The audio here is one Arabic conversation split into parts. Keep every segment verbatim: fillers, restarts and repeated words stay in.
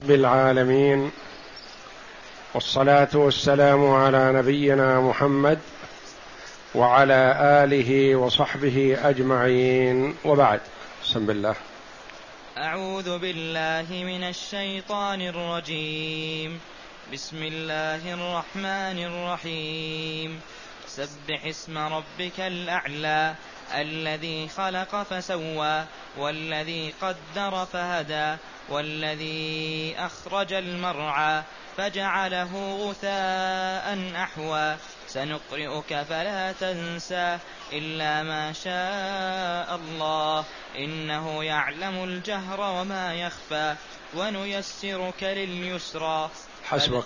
بالعالمين، والصلاة والسلام على نبينا محمد وعلى آله وصحبه أجمعين، وبعد. بسم الله. أعوذ بالله من الشيطان الرجيم. بسم الله الرحمن الرحيم. سبح اسم ربك الأعلى الذي خلق فسوى والذي قدر فهدى والذي أخرج المرعى فجعله غثاء أحوى سنقرئك فلا تنسى إلا ما شاء الله إنه يعلم الجهر وما يخفى ونيسرك لليسرى. حسبك.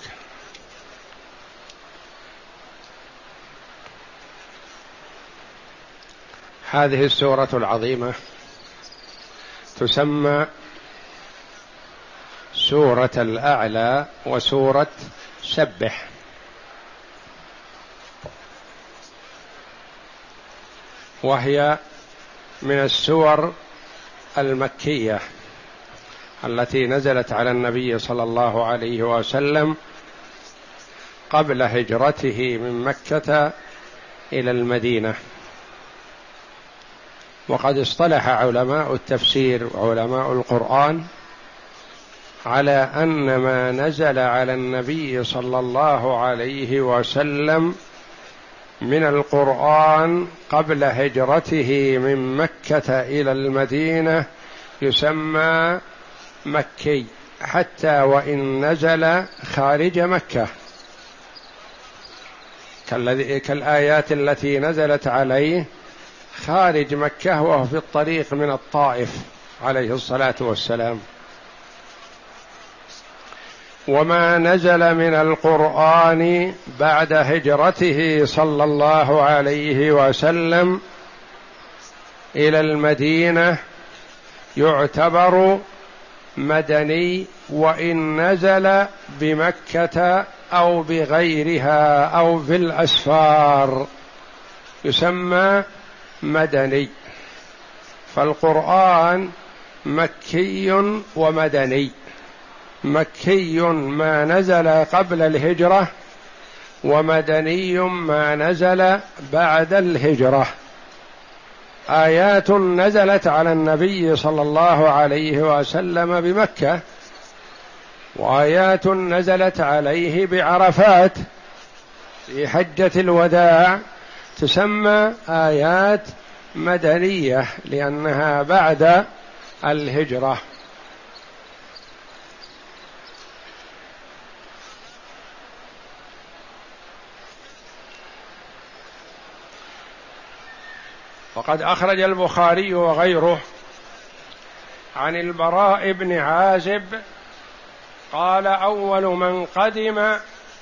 هذه السورة العظيمة تسمى سورة الأعلى وسورة سبح، وهي من السور المكية التي نزلت على النبي صلى الله عليه وسلم قبل هجرته من مكة إلى المدينة. وقد اصطلح علماء التفسير وعلماء القرآن على أن ما نزل على النبي صلى الله عليه وسلم من القرآن قبل هجرته من مكة إلى المدينة يسمى مكي، حتى وإن نزل خارج مكة، كالآيات التي نزلت عليه خارج مكة وهو في الطريق من الطائف عليه الصلاة والسلام. وما نزل من القرآن بعد هجرته صلى الله عليه وسلم إلى المدينة يعتبر مدني، وإن نزل بمكة أو بغيرها أو في الأسفار يسمى مدني. فالقرآن مكي ومدني. مكي ما نزل قبل الهجرة، ومدني ما نزل بعد الهجرة. آيات نزلت على النبي صلى الله عليه وسلم بمكة، وآيات نزلت عليه بعرفات في حجة الوداع تسمى آيات مدنية لأنها بعد الهجرة. وقد أخرج البخاري وغيره عن البراء بن عازب قال: أول من قدم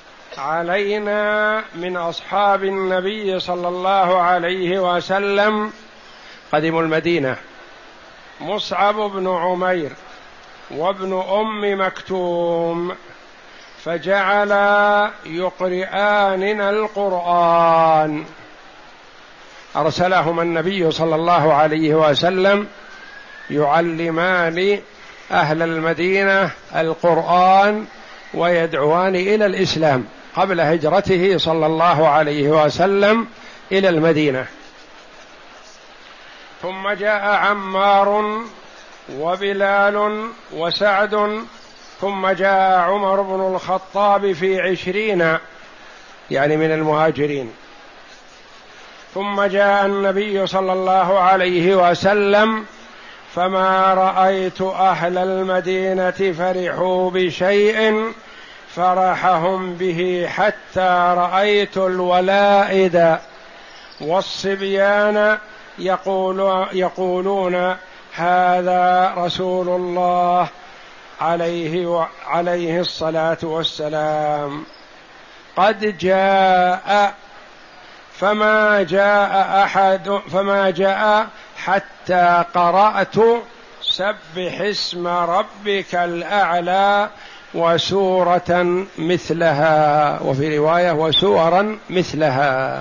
علينا من أصحاب النبي صلى الله عليه وسلم قدموا المدينة مصعب بن عمير وابن أم مكتوم، فجعلا يقرئاننا القرآن. أرسلهما النبي صلى الله عليه وسلم يعلمان أهل المدينة القرآن ويدعوان إلى الإسلام قبل هجرته صلى الله عليه وسلم إلى المدينة. ثم جاء عمار وبلال وسعد، ثم جاء عمر بن الخطاب في عشرين يعني من المهاجرين، ثم جاء النبي صلى الله عليه وسلم، فما رأيت أهل المدينة فرحوا بشيء فرحهم به حتى رأيت الولائد والصبيان يقول يقولون هذا رسول الله عليه عليه الصلاة والسلام قد جاء، فما جاء أحد فما جاء حتى قرأت سبح اسم ربك الأعلى وسورة مثلها، وفي رواية وسورا مثلها.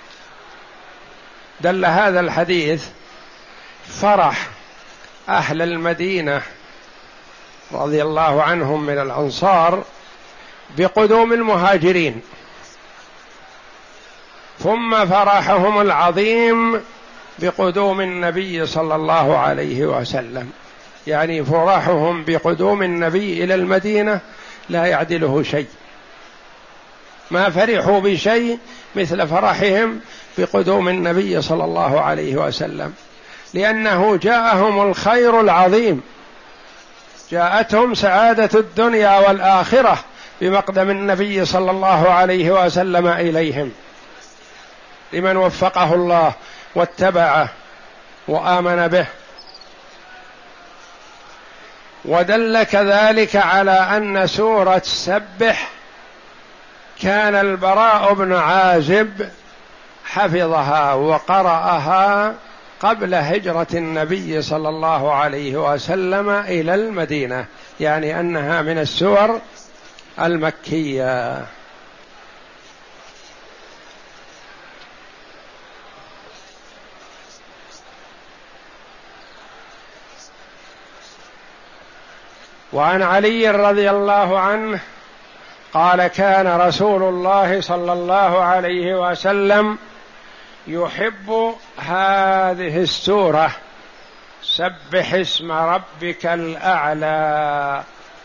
دل هذا الحديث فرح أهل المدينة رضي الله عنهم من الأنصار بقدوم المهاجرين، ثم فرحهم العظيم بقدوم النبي صلى الله عليه وسلم، يعني فرحهم بقدوم النبي إلى المدينة لا يعدله شيء، ما فرحوا بشيء مثل فرحهم بقدوم النبي صلى الله عليه وسلم، لأنه جاءهم الخير العظيم، جاءتهم سعادة الدنيا والآخرة بمقدم النبي صلى الله عليه وسلم إليهم، لمن وفقه الله واتبعه وآمن به. ودل كذلك على أن سورة سبح كان البراء بن عازب حفظها وقرأها قبل هجرة النبي صلى الله عليه وسلم إلى المدينة، يعني أنها من السور المكية. وعن علي رضي الله عنه قال كان رسول الله صلى الله عليه وسلم يحب هذه السورة سبح اسم ربك الأعلى،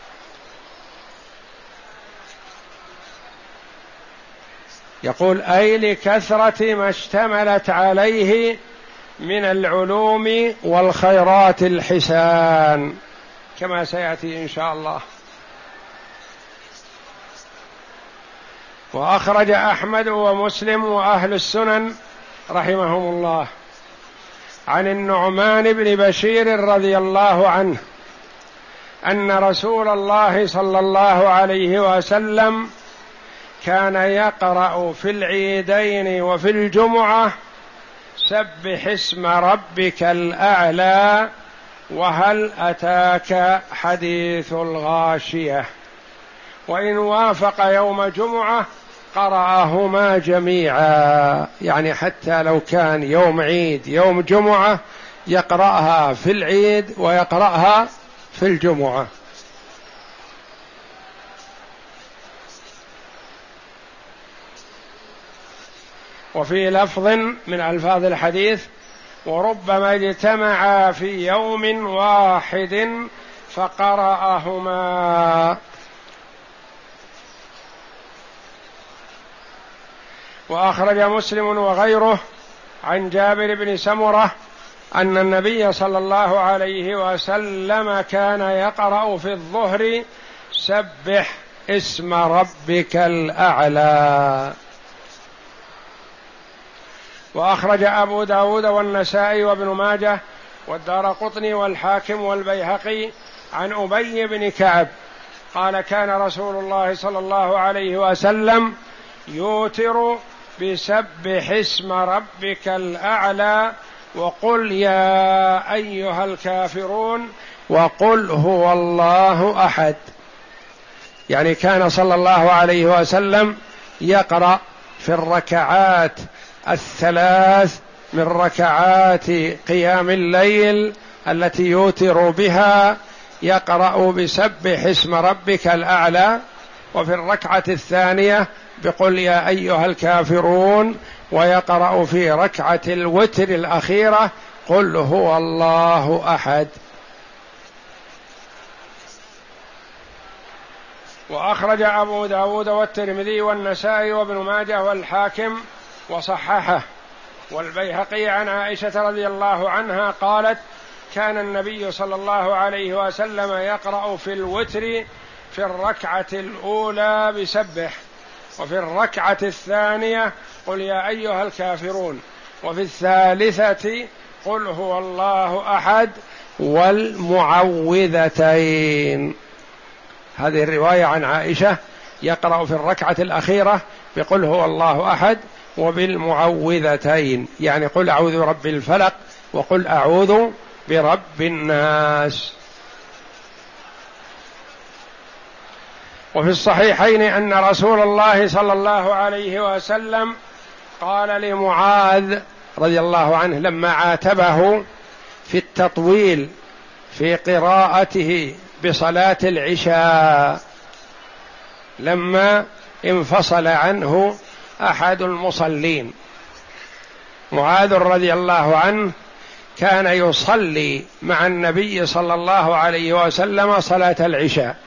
يقول أي لكثرة ما اشتملت عليه من العلوم والخيرات الحسان، كما سيأتي إن شاء الله. وأخرج أحمد ومسلم وأهل السنن رحمهم الله عن النعمان بن بشير رضي الله عنه أن رسول الله صلى الله عليه وسلم كان يقرأ في العيدين وفي الجمعة سبح اسم ربك الأعلى وهل أتاك حديث الغاشية، وإن وافق يوم جمعة قرأهما جميعا، يعني حتى لو كان يوم عيد يوم جمعة يقرأها في العيد ويقرأها في الجمعة. وفي لفظ من ألفاظ الحديث وربما اجتمعا في يوم واحد فقرأهما. وأخرج مسلم وغيره عن جابر بن سمرة أن النبي صلى الله عليه وسلم كان يقرأ في الظهر سبح اسم ربك الأعلى. وأخرج أبو داود والنسائي وابن ماجه والدارقطني والحاكم والبيهقي عن أبي بن كعب قال كان رسول الله صلى الله عليه وسلم يوتر بسبح اسم ربك الأعلى وقل يا أيها الكافرون وقل هو الله أحد، يعني كان صلى الله عليه وسلم يقرأ في الركعات الثلاث من ركعات قيام الليل التي يوتر بها يقرأ بسبح اسم ربك الأعلى، وفي الركعة الثانية بقل يا أيها الكافرون، ويقرأ في ركعة الوتر الأخيرة قل هو الله أحد. وأخرج أبو داود والترمذي والنسائي وابن ماجه والحاكم وصححه والبيهقي عن عائشة رضي الله عنها قالت كان النبي صلى الله عليه وسلم يقرأ في الوتر في الركعة الأولى بسبح، وفي الركعة الثانية قل يا أيها الكافرون، وفي الثالثة قل هو الله أحد والمعوذتين. هذه الرواية عن عائشة يقرأ في الركعة الأخيرة بقل هو الله أحد وبالمعوذتين، يعني قل أعوذ برب الفلق وقل أعوذ برب الناس. وفي الصحيحين أن رسول الله صلى الله عليه وسلم قال لمعاذ رضي الله عنه لما عاتبه في التطويل في قراءته بصلاة العشاء لما انفصل عنه أحد المصلين. معاذ رضي الله عنه كان يصلي مع النبي صلى الله عليه وسلم صلاة العشاء،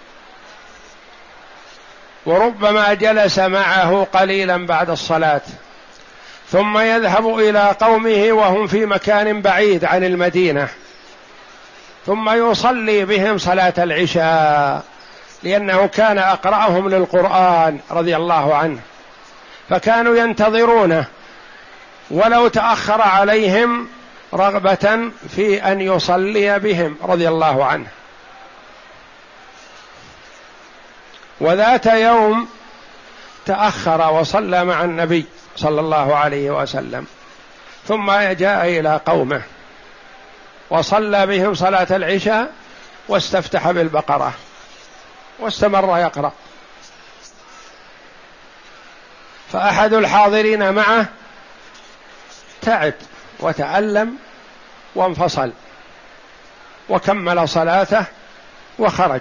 وربما جلس معه قليلا بعد الصلاة ثم يذهب إلى قومه وهم في مكان بعيد عن المدينة، ثم يصلي بهم صلاة العشاء، لأنه كان أقرأهم للقرآن رضي الله عنه، فكانوا ينتظرونه ولو تأخر عليهم رغبة في أن يصلي بهم رضي الله عنه. وذات يوم تأخر وصلى مع النبي صلى الله عليه وسلم، ثم جاء إلى قومه وصلى بهم صلاة العشاء واستفتح بالبقرة واستمر يقرأ، فأحد الحاضرين معه تعب وتألم وانفصل وكمل صلاته وخرج،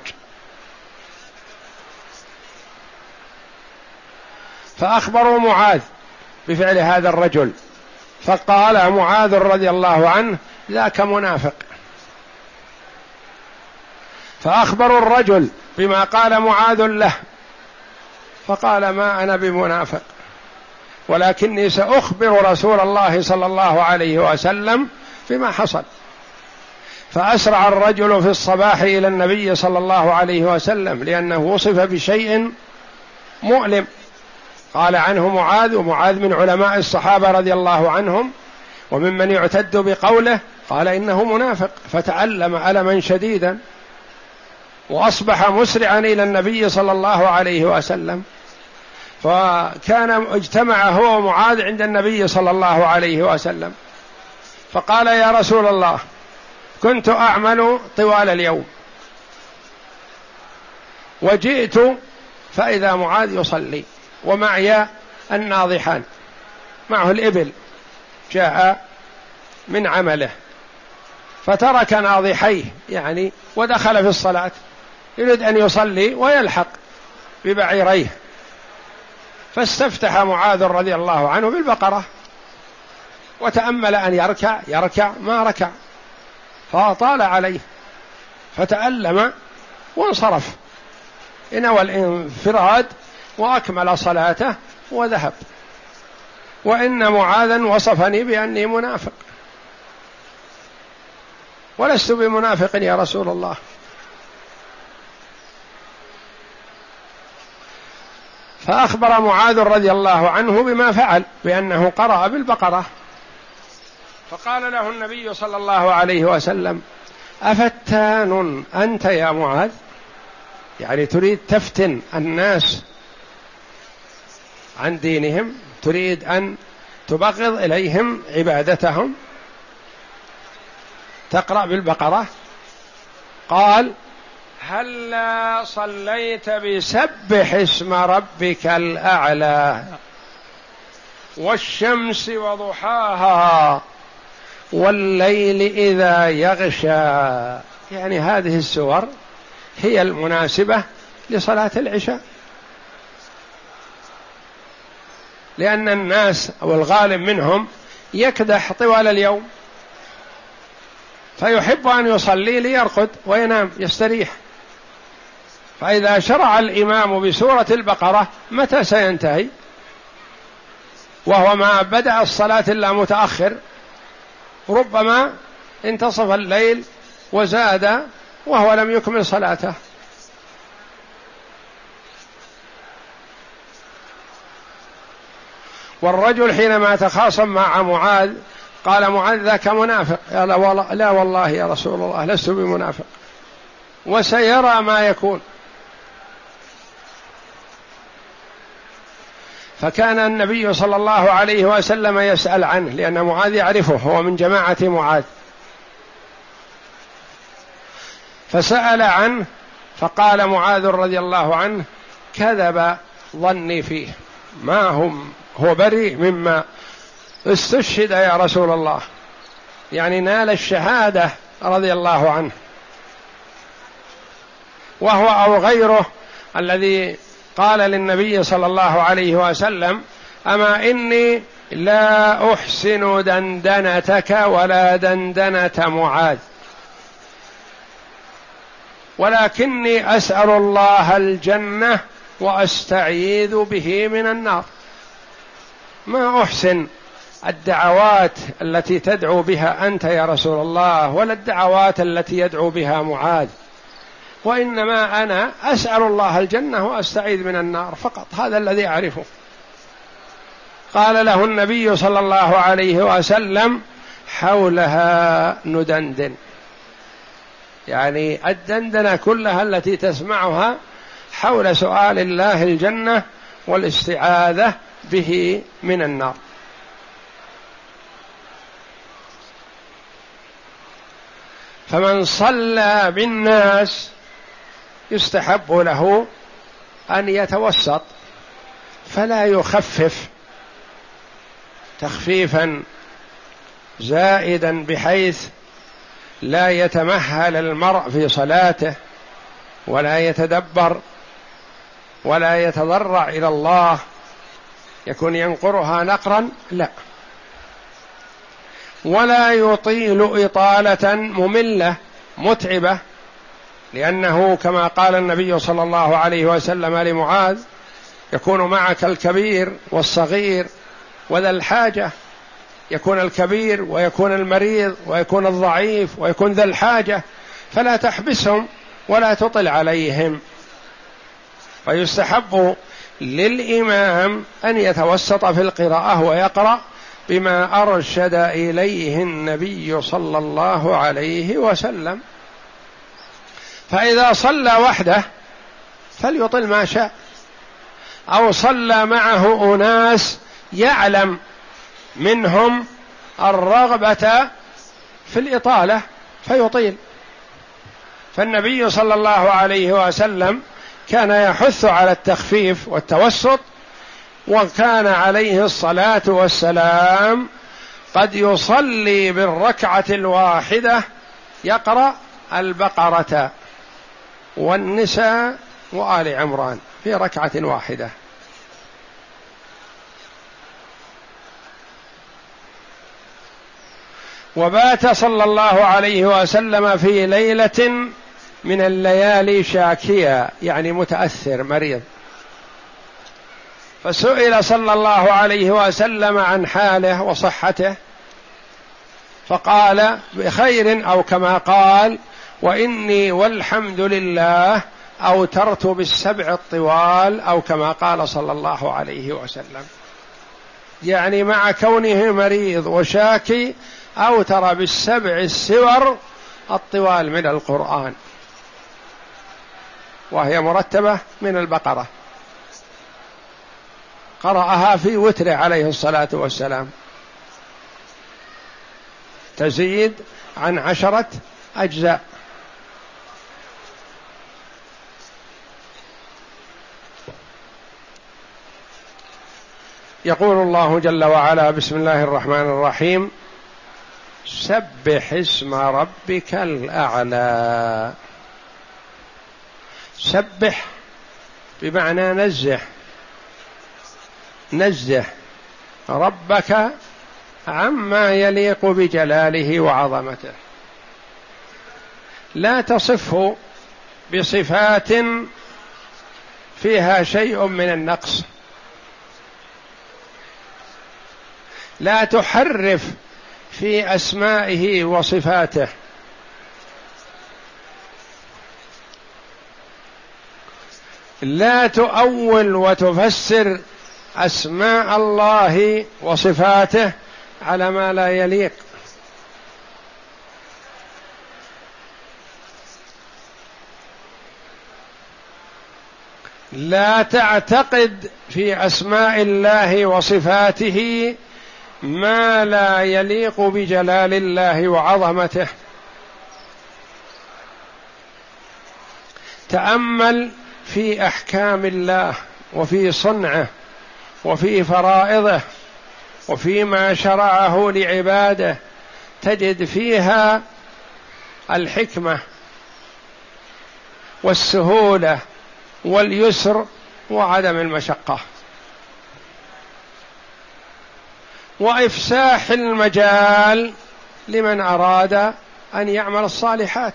فأخبروا معاذ بفعل هذا الرجل، فقال معاذ رضي الله عنه: ذاك منافق. فأخبروا الرجل بما قال معاذ له، فقال: ما أنا بمنافق، ولكني سأخبر رسول الله صلى الله عليه وسلم بما حصل. فأسرع الرجل في الصباح إلى النبي صلى الله عليه وسلم، لأنه وصف بشيء مؤلم قال عنه معاذ، ومعاذ من علماء الصحابة رضي الله عنهم وممن يعتد بقوله، قال إنه منافق، فتألم ألما شديدا وأصبح مسرعا إلى النبي صلى الله عليه وسلم. فكان اجتمع هو ومعاذ عند النبي صلى الله عليه وسلم، فقال: يا رسول الله، كنت أعمل طوال اليوم وجئت فإذا معاذ يصلي ومعي الناضحان، معه الإبل، جاء من عمله فترك ناضحيه يعني ودخل في الصلاة، يريد أن يصلي ويلحق ببعيريه، فاستفتح معاذ رضي الله عنه بالبقرة وتأمل أن يركع يركع ما ركع، فأطال عليه فتألم وانصرف، نوى الانفراد وأكمل صلاته وذهب. وإن معاذا وصفني بأني منافق، ولست بمنافق يا رسول الله. فأخبر معاذ رضي الله عنه بما فعل، بأنه قرأ بالبقرة. فقال له النبي صلى الله عليه وسلم: أفتان أنت يا معاذ؟ يعني تريد تفتن الناس عن دينهم، تريد أن تبغض إليهم عبادتهم، تقرأ بالبقرة؟ قال: هلا صليت بسبح اسم ربك الأعلى والشمس وضحاها والليل إذا يغشى. يعني هذه السور هي المناسبة لصلاة العشاء، لأن الناس أو الغالب منهم يكدح طوال اليوم، فيحب أن يصلي ليرقد وينام يستريح، فإذا شرع الإمام بسورة البقرة متى سينتهي؟ وهو ما بدأ الصلاة إلا متأخر، ربما انتصف الليل وزاد وهو لم يكمل صلاته. والرجل حينما تخاصم مع معاذ قال معاذ: ذاك منافق. قال: لا والله يا رسول الله لست بمنافق، وسيرى ما يكون. فكان النبي صلى الله عليه وسلم يسأل عنه، لأن معاذ يعرفه، هو من جماعة معاذ، فسأل عنه، فقال معاذ رضي الله عنه: كذب ظني فيه، ما هم هو بريء مما استشهد يا رسول الله، يعني نال الشهادة رضي الله عنه. وهو أو غيره الذي قال للنبي صلى الله عليه وسلم: أما إني لا أحسن دندنتك ولا دندنة معاذ، ولكني أسأل الله الجنة وأستعيذ به من النار. ما أحسن الدعوات التي تدعو بها أنت يا رسول الله، ولا الدعوات التي يدعو بها معاذ، وإنما أنا أسأل الله الجنة وأستعيذ من النار فقط، هذا الذي أعرفه. قال له النبي صلى الله عليه وسلم: حولها ندندن، يعني الدندنة كلها التي تسمعها حول سؤال الله الجنة والاستعاذة به من النار. فمن صلى بالناس يستحب له أن يتوسط، فلا يخفف تخفيفا زائدا بحيث لا يتمهل المرء في صلاته ولا يتدبر ولا يتضرع إلى الله، يكون ينقرها نقرا، لا، ولا يطيل إطالة مملة متعبة، لأنه كما قال النبي صلى الله عليه وسلم لمعاذ: يكون معك الكبير والصغير وذا الحاجة، يكون الكبير ويكون المريض ويكون الضعيف ويكون ذا الحاجة، فلا تحبسهم ولا تطل عليهم. ويستحب للإمام أن يتوسط في القراءة ويقرأ بما أرشد إليه النبي صلى الله عليه وسلم. فإذا صلى وحده فليطل ما شاء، أو صلى معه أناس يعلم منهم الرغبة في الإطالة فيطيل. فالنبي صلى الله عليه وسلم كان يحث على التخفيف والتوسط، وكان عليه الصلاة والسلام قد يصلي بالركعة الواحدة يقرأ البقرة والنساء وآل عمران في ركعة واحدة. وبات صلى الله عليه وسلم في ليلة من الليالي شاكيا، يعني متأثر مريض، فسئل صلى الله عليه وسلم عن حاله وصحته فقال: بخير، أو كما قال: وإني والحمد لله أوترت بالسبع الطوال، أو كما قال صلى الله عليه وسلم، يعني مع كونه مريض وشاكي أوتر بالسبع السور الطوال من القرآن، وهي مرتبة من البقرة، قرأها في وتره عليه الصلاة والسلام، تزيد عن عشرة أجزاء. يقول الله جل وعلا: بسم الله الرحمن الرحيم: سبح اسم ربك الأعلى. سبح بمعنى نزه، نزه ربك عما يليق بجلاله وعظمته، لا تصفه بصفات فيها شيء من النقص، لا تحرف في أسمائه وصفاته، لا تؤول وتفسر أسماء الله وصفاته على ما لا يليق، لا تعتقد في أسماء الله وصفاته ما لا يليق بجلال الله وعظمته. تأمل في أحكام الله وفي صنعه وفي فرائضه وفيما شرعه لعباده، تجد فيها الحكمة والسهولة واليسر وعدم المشقة، وإفساح المجال لمن أراد أن يعمل الصالحات.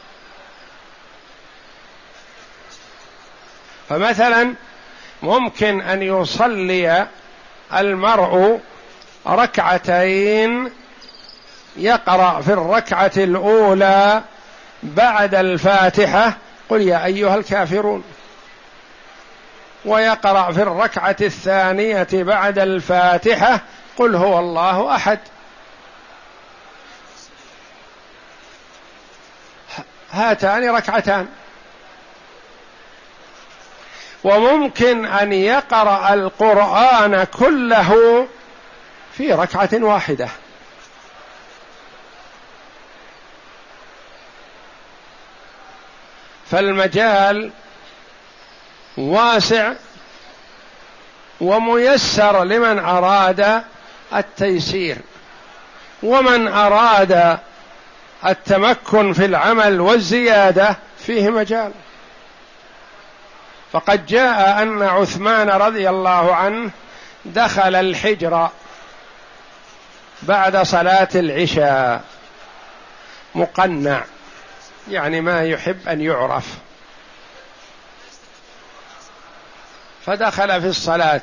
فمثلا ممكن أن يصلي المرء ركعتين، يقرأ في الركعة الأولى بعد الفاتحة قل يا أيها الكافرون، ويقرأ في الركعة الثانية بعد الفاتحة قل هو الله أحد. هاتان ركعتان. وممكن أن يقرأ القرآن كله في ركعة واحدة. فالمجال واسع وميسر لمن أراد التيسير، ومن أراد التمكن في العمل والزيادة فيه مجال. فقد جاء أن عثمان رضي الله عنه دخل الحجر بعد صلاة العشاء مقنع، يعني ما يحب أن يعرف، فدخل في الصلاة.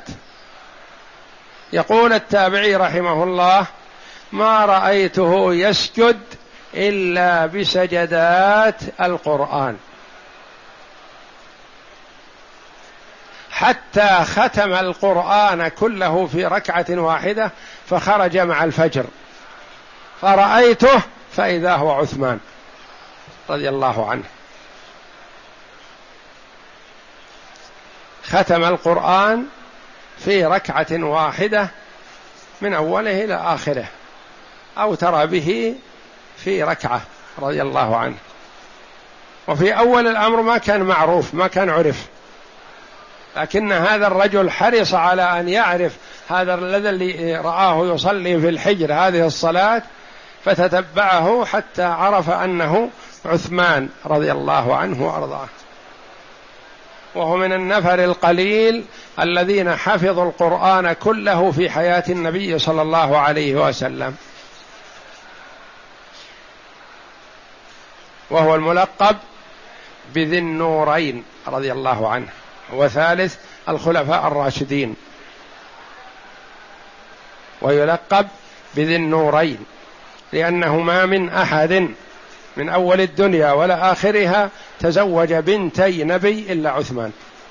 يقول التابعي رحمه الله: ما رأيته يسجد إلا بسجدات القرآن، حتى ختم القرآن كله في ركعة واحدة فخرج مع الفجر، فرأيته فإذا هو عثمان رضي الله عنه، ختم القرآن في ركعة واحدة من أوله إلى آخره، أو ترى به في ركعة رضي الله عنه. وفي أول الأمر ما كان معروف، ما كان عرف، لكن هذا الرجل حرص على أن يعرف هذا الذي رآه يصلي في الحجر هذه الصلاة، فتتبعه حتى عرف أنه عثمان رضي الله عنه وأرضاه. وهو من النفر القليل الذين حفظوا القرآن كله في حياة النبي صلى الله عليه وسلم، وهو الملقب بذي النورين رضي الله عنه، وثالث الخلفاء الراشدين، ويلقب بذي النورين لأنه ما من أحد من أول الدنيا ولا آخرها تزوج بنتي نبي إلا عثمان.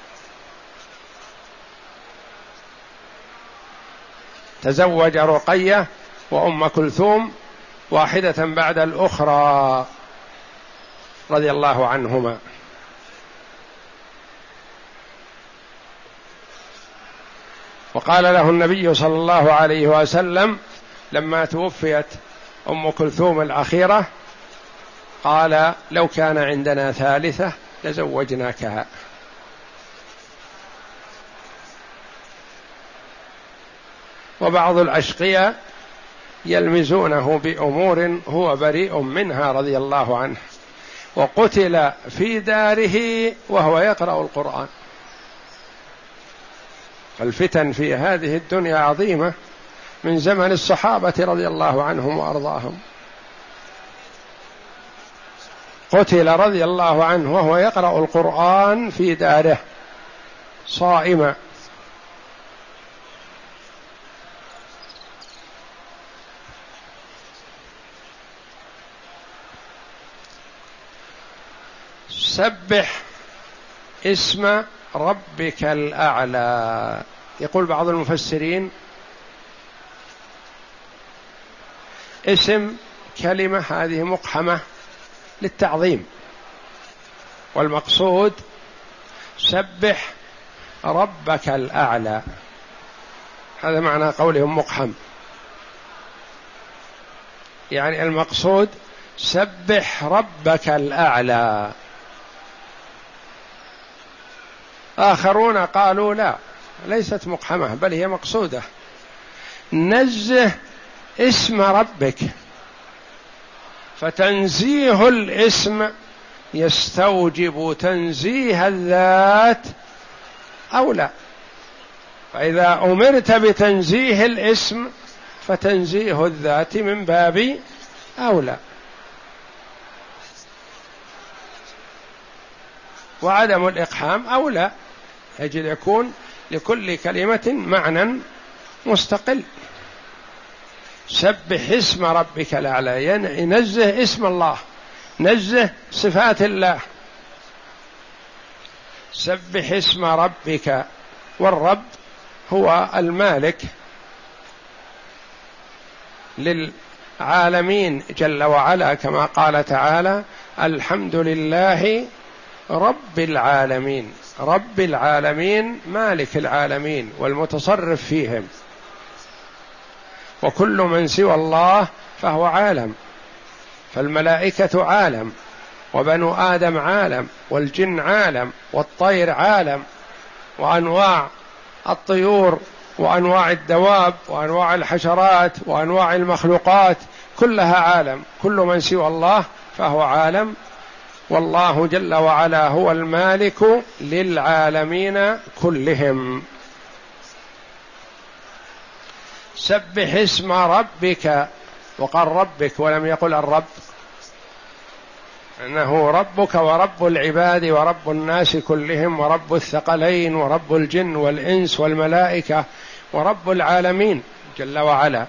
تزوج رقية وأم كلثوم واحدة بعد الأخرى رضي الله عنهما. وقال له النبي صلى الله عليه وسلم لما توفيت أم كلثوم الأخيرة، قال: لو كان عندنا ثالثة لزوجناكها. وبعض الأشقياء يلمزونه بأمور هو بريء منها رضي الله عنه، وقتل في داره وهو يقرأ القرآن. الفتن في هذه الدنيا عظيمة من زمن الصحابة رضي الله عنهم وأرضاهم. قتل رضي الله عنه وهو يقرأ القرآن في داره صائما. سبح اسم ربك الأعلى. يقول بعض المفسرين: اسم كلمة هذه مقحمة للتعظيم، والمقصود سبح ربك الأعلى، هذا معنى قولهم مقحم، يعني المقصود سبح ربك الأعلى. آخرون قالوا لا، ليست مقحمة بل هي مقصودة، نزه اسم ربك، فتنزيه الاسم يستوجب تنزيه الذات أو لا؟ فإذا أمرت بتنزيه الاسم فتنزيه الذات من باب أولى. وعدم الإقحام أولى، يجب يكون لكل كلمة معنى مستقل. سبح اسم ربك الأعلى، ينزه اسم الله، نزه صفات الله. سبح اسم ربك، والرب هو المالك للعالمين جل وعلا، كما قال تعالى: الحمد لله رب العالمين. رب العالمين مالك العالمين والمتصرف فيهم، وكل من سوى الله فهو عالم. فالملائكة عالم، وبنو آدم عالم، والجن عالم، والطير عالم، وأنواع الطيور، وأنواع الدواب، وأنواع الحشرات، وأنواع المخلوقات كلها عالم. كل من سوى الله فهو عالم، والله جل وعلا هو المالك للعالمين كلهم. سبح اسم ربك، وقال ربك ولم يقل الرب، إنه ربك ورب العباد ورب الناس كلهم ورب الثقلين ورب الجن والإنس والملائكة ورب العالمين جل وعلا،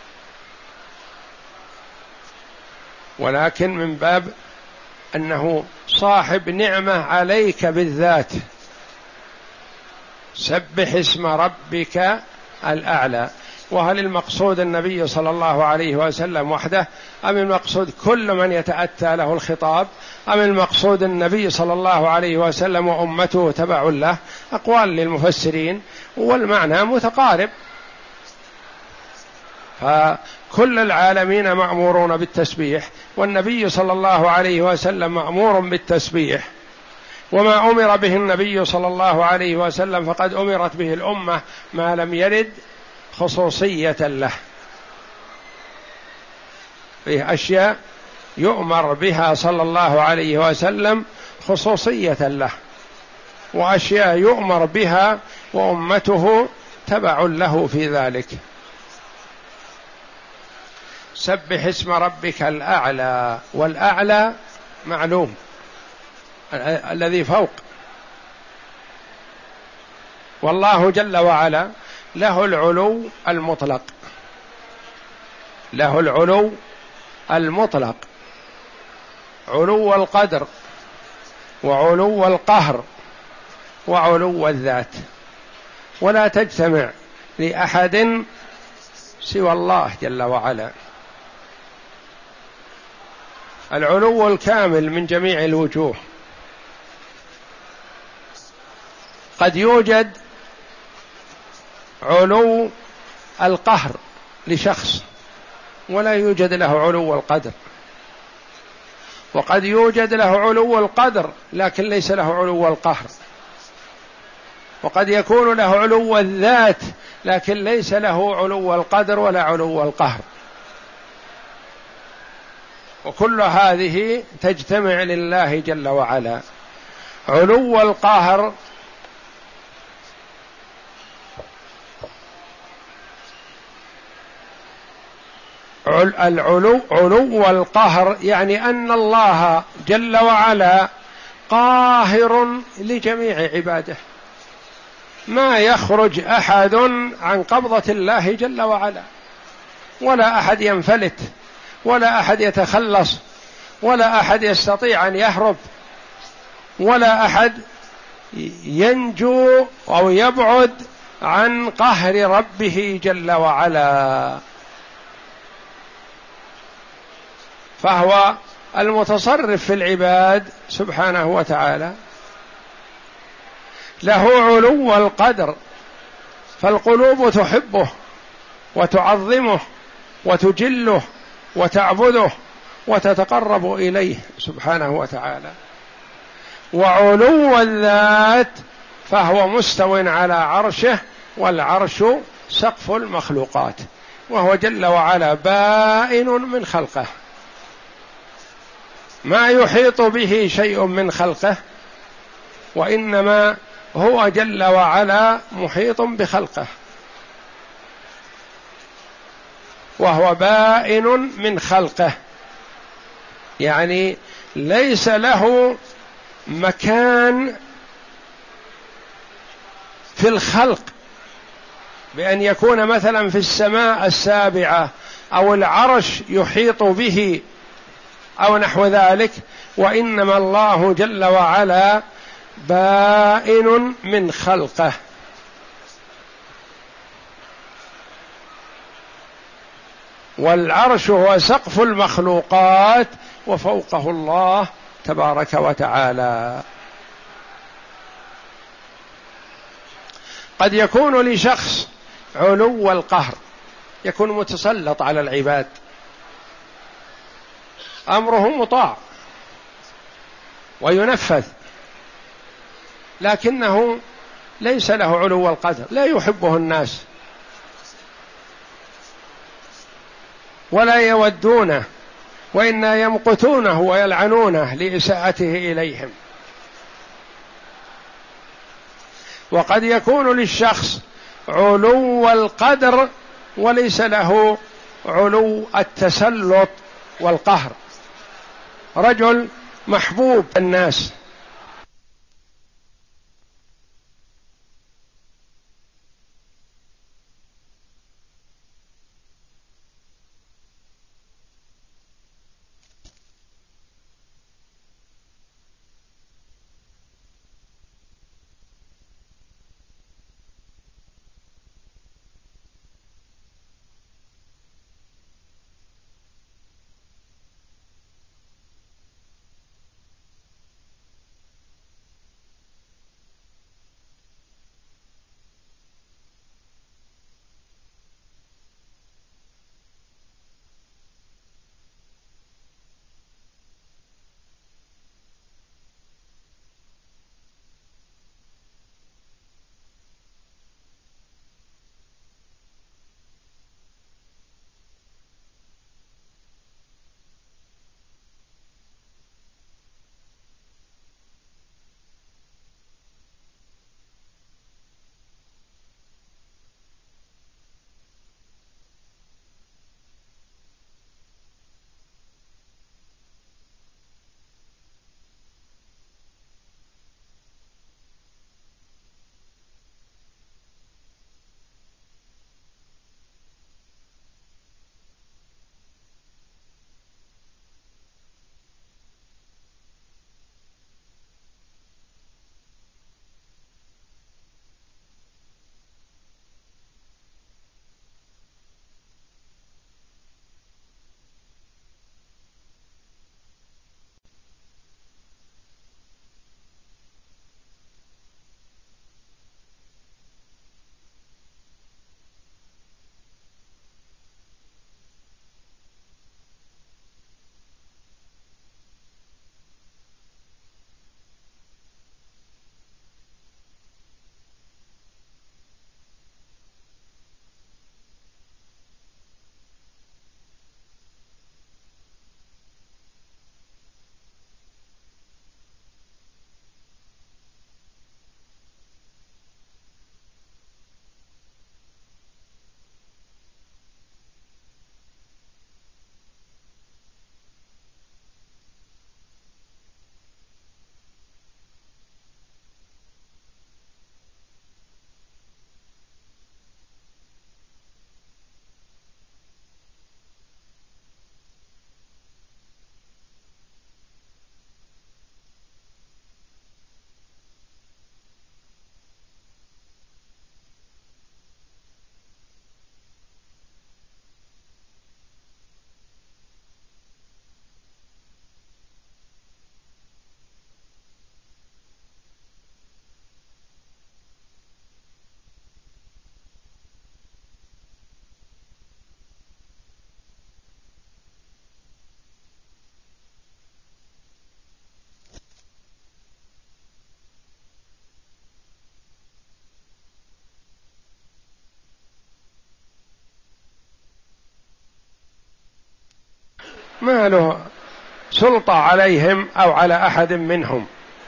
ولكن من باب أنه صاحب نعمة عليك بالذات. سبح اسم ربك الأعلى. وهل المقصود النبي صلى الله عليه وسلم وحده، أم المقصود كل من يتأتى له الخطاب، أم المقصود النبي صلى الله عليه وسلم وأمته تبع له؟ أقوال للمفسرين، والمعنى متقارب. فكل العالمين مأمورون بالتسبيح، والنبي صلى الله عليه وسلم مأمور بالتسبيح، وما أمر به النبي صلى الله عليه وسلم فقد أمرت به الأمة، ما لم يرد خصوصية له. فيه أشياء يؤمر بها صلى الله عليه وسلم خصوصية له، وأشياء يؤمر بها وأمته تبع له في ذلك. سبح اسم ربك الأعلى، والأعلى معلوم الذي فوق، والله جل وعلا له العلو المطلق، له العلو المطلق، علو القدر وعلو القهر وعلو الذات، ولا تجتمع لأحد سوى الله جل وعلا. العلو الكامل من جميع الوجوه. قد يوجد علو القهر لشخص ولا يوجد له علو القدر، وقد يوجد له علو القدر لكن ليس له علو القهر، وقد يكون له علو الذات لكن ليس له علو القدر ولا علو القهر. وكل هذه تجتمع لله جل وعلا. علو القهر العلو علو القهر يعني أن الله جل وعلا قاهر لجميع عباده، ما يخرج أحد عن قبضة الله جل وعلا، ولا أحد ينفلت، ولا أحد يتخلص، ولا أحد يستطيع أن يهرب، ولا أحد ينجو أو يبعد عن قهر ربه جل وعلا. فهو المتصرف في العباد سبحانه وتعالى. له علو القدر، فالقلوب تحبه وتعظمه وتجله وتعبده وتتقرب إليه سبحانه وتعالى. وعلو الذات، فهو مستو على عرشه، والعرش سقف المخلوقات، وهو جل وعلا بائن من خلقه، ما يحيط به شيء من خلقه، وإنما هو جل وعلا محيط بخلقه، وهو بائن من خلقه، يعني ليس له مكان في الخلق بأن يكون مثلا في السماء السابعة أو العرش يحيط به أو نحو ذلك، وإنما الله جل وعلا بائن من خلقه. والعرش هو سقف المخلوقات، وفوقه الله تبارك وتعالى. قد يكون لشخص علو القهر، يكون متسلط على العباد، أمره مطاع وينفذ، لكنه ليس له علو القدر، لا يحبه الناس ولا يودونه، وإنا يمقتونه ويلعنونه لإساءته إليهم. وقد يكون للشخص علو القدر وليس له علو التسلط والقهر، رجل محبوب الناس ما له سلطة عليهم أو على أحد منهم.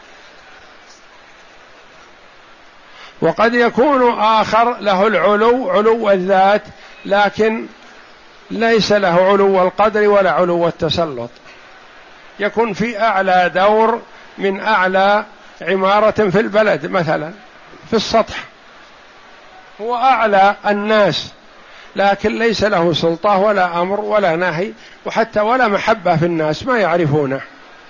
وقد يكون آخر له العلو، علو الذات، لكن ليس له علو القدر ولا علو التسلط، يكون في أعلى دور من أعلى عمارة في البلد مثلا، في السطح هو أعلى الناس، لكن ليس له سلطة ولا أمر ولا نهي، وحتى ولا محبة في الناس، ما يعرفونه.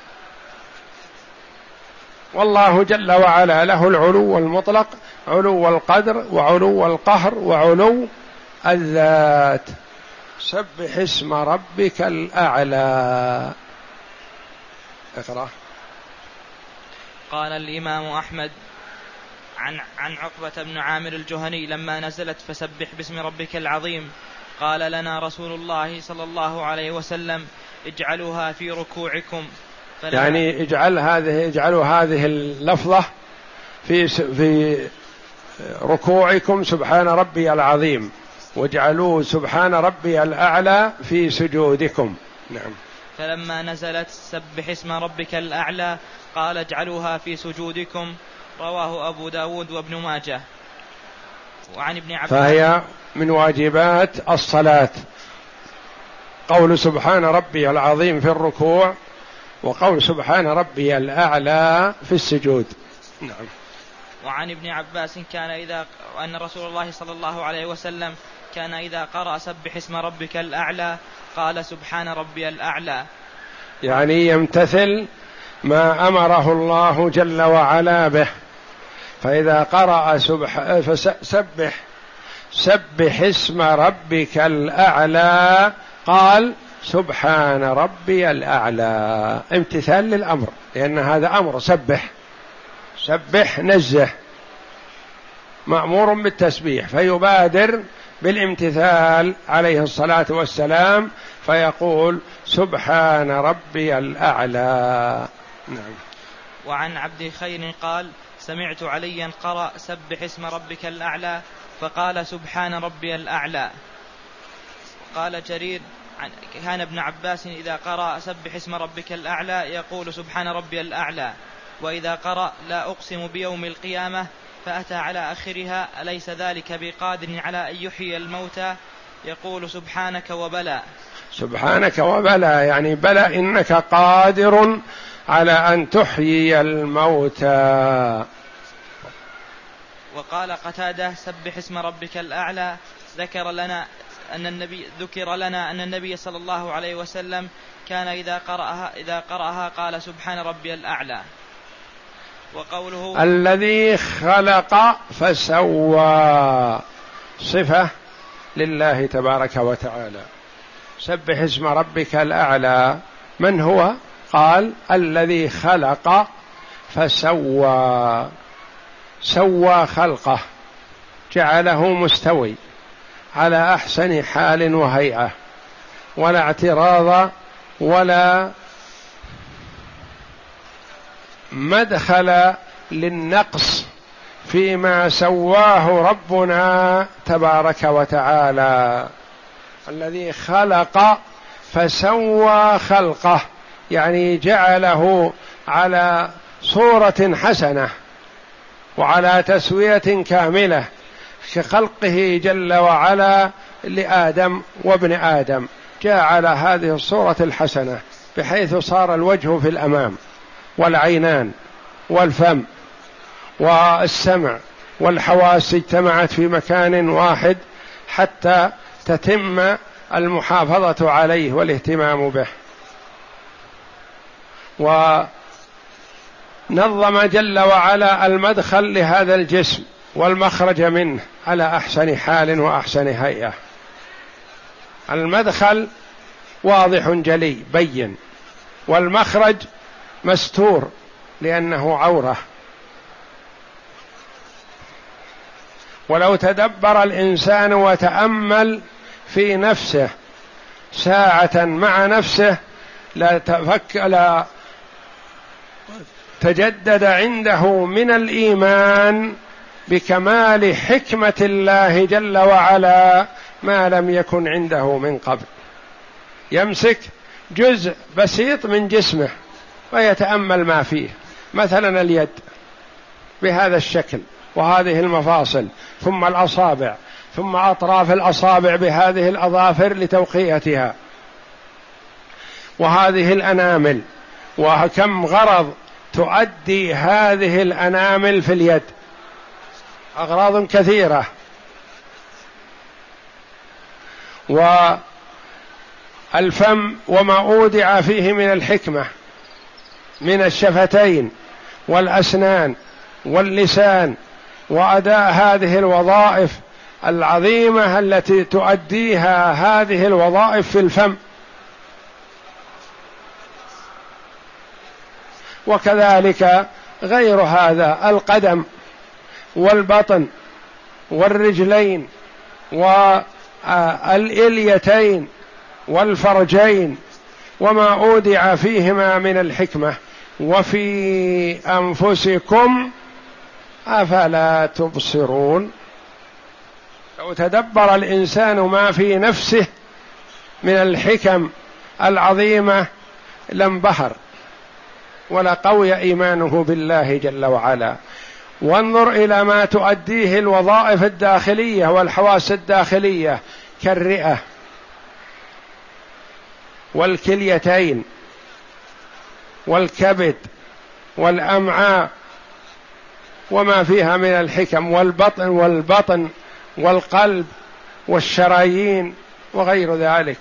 والله جل وعلا له العلو المطلق، علو القدر وعلو القهر وعلو الذات. سبح اسم ربك الأعلى. اقرأ. قال الإمام أحمد عن عن عقبة بن عامر الجهني لما نزلت فسبح باسم ربك العظيم، قال لنا رسول الله صلى الله عليه وسلم اجعلوها في ركوعكم. يعني اجعل هذه اجعلوا هذه اللفظة في في ركوعكم سبحان ربي العظيم، واجعلوه سبحان ربي الأعلى في سجودكم. نعم. فلما نزلت سبح اسم ربك الأعلى قال اجعلوها في سجودكم، رواه أبو داود وابن ماجه. وعن ابن عباس. فهي من واجبات الصلاة، قول سبحان ربي العظيم في الركوع، وقول سبحان ربي الأعلى في السجود. نعم. وعن ابن عباس كان إذا أن رسول الله صلى الله عليه وسلم كان إذا قرأ سبح اسم ربك الأعلى قال سبحان ربي الأعلى، يعني يمتثل ما أمره الله جل وعلا به. فإذا قرأ سبح فسبح سبح اسم ربك الأعلى قال سبحان ربي الأعلى، امتثال للأمر، لأن هذا أمر. سبح سبح نزه، مأمور بالتسبيح، فيبادر بالامتثال عليه الصلاة والسلام فيقول سبحان ربي الأعلى. نعم. وعن عبد خير قال سمعت عليا قرأ سبح اسم ربك الأعلى فقال سبحان ربي الأعلى. قال جرير كان ابن عباس إذا قرأ سبح اسم ربك الأعلى يقول سبحان ربي الأعلى، وإذا قرأ لا أقسم بيوم القيامة فأتى على آخرها أليس ذلك بقادر على أن يحيي الموتى يقول سبحانك وبلى. سبحانك وبلى يعني بلى إنك قادر على أن تحيي الموتى. وقال قتادة سبح اسم ربك الأعلى ذكر لنا أن النبي ذكر لنا أن النبي صلى الله عليه وسلم كان إذا قرأها إذا قرأها قال سبحان ربي الأعلى. وقوله الذي خلق فسوى صفة لله تبارك وتعالى. سبح اسم ربك الأعلى من هو؟ قال الذي خلق فسوى، سوى خلقه، جعله مستوي على أحسن حال وهيئة، ولا اعتراض ولا مدخل للنقص فيما سواه ربنا تبارك وتعالى. الذي خلق فسوى خلقه يعني جعله على صورة حسنة وعلى تسوية كاملة كخلقه جل وعلا لآدم وابن آدم، جعل هذه الصورة الحسنة بحيث صار الوجه في الأمام والعينان والفم والسمع والحواس اجتمعت في مكان واحد حتى تتم المحافظة عليه والاهتمام به. ونظم جل وعلا المدخل لهذا الجسم والمخرج منه على أحسن حال وأحسن هيئة. المدخل واضح جلي بين، والمخرج مستور لأنه عورة. ولو تدبر الإنسان وتأمل في نفسه ساعة مع نفسه لا تفك لا تجدد عنده من الإيمان بكمال حكمة الله جل وعلا ما لم يكن عنده من قبل. يمسك جزء بسيط من جسمه ويتأمل ما فيه، مثلا اليد بهذا الشكل وهذه المفاصل، ثم الأصابع، ثم أطراف الأصابع بهذه الأظافر لتوقيتها، وهذه الأنامل، وكم غرض تؤدي هذه الأنامل في اليد، أغراض كثيرة. والفم وما أودع فيه من الحكمة من الشفتين والأسنان واللسان، وأداء هذه الوظائف العظيمة التي تؤديها هذه الوظائف في الفم. وكذلك غير هذا القدم والبطن والرجلين والإليتين والفرجين وما أودع فيهما من الحكمة. وفي أنفسكم أفلا تبصرون. لو تدبر الإنسان ما في نفسه من الحكم العظيمة لانبهر ولقوي إيمانه بالله جل وعلا. وانظر إلى ما تؤديه الوظائف الداخلية والحواس الداخلية كالرئة والكليتين والكبد والأمعاء وما فيها من الحكم، والبطن والبطن والقلب والشرايين وغير ذلك،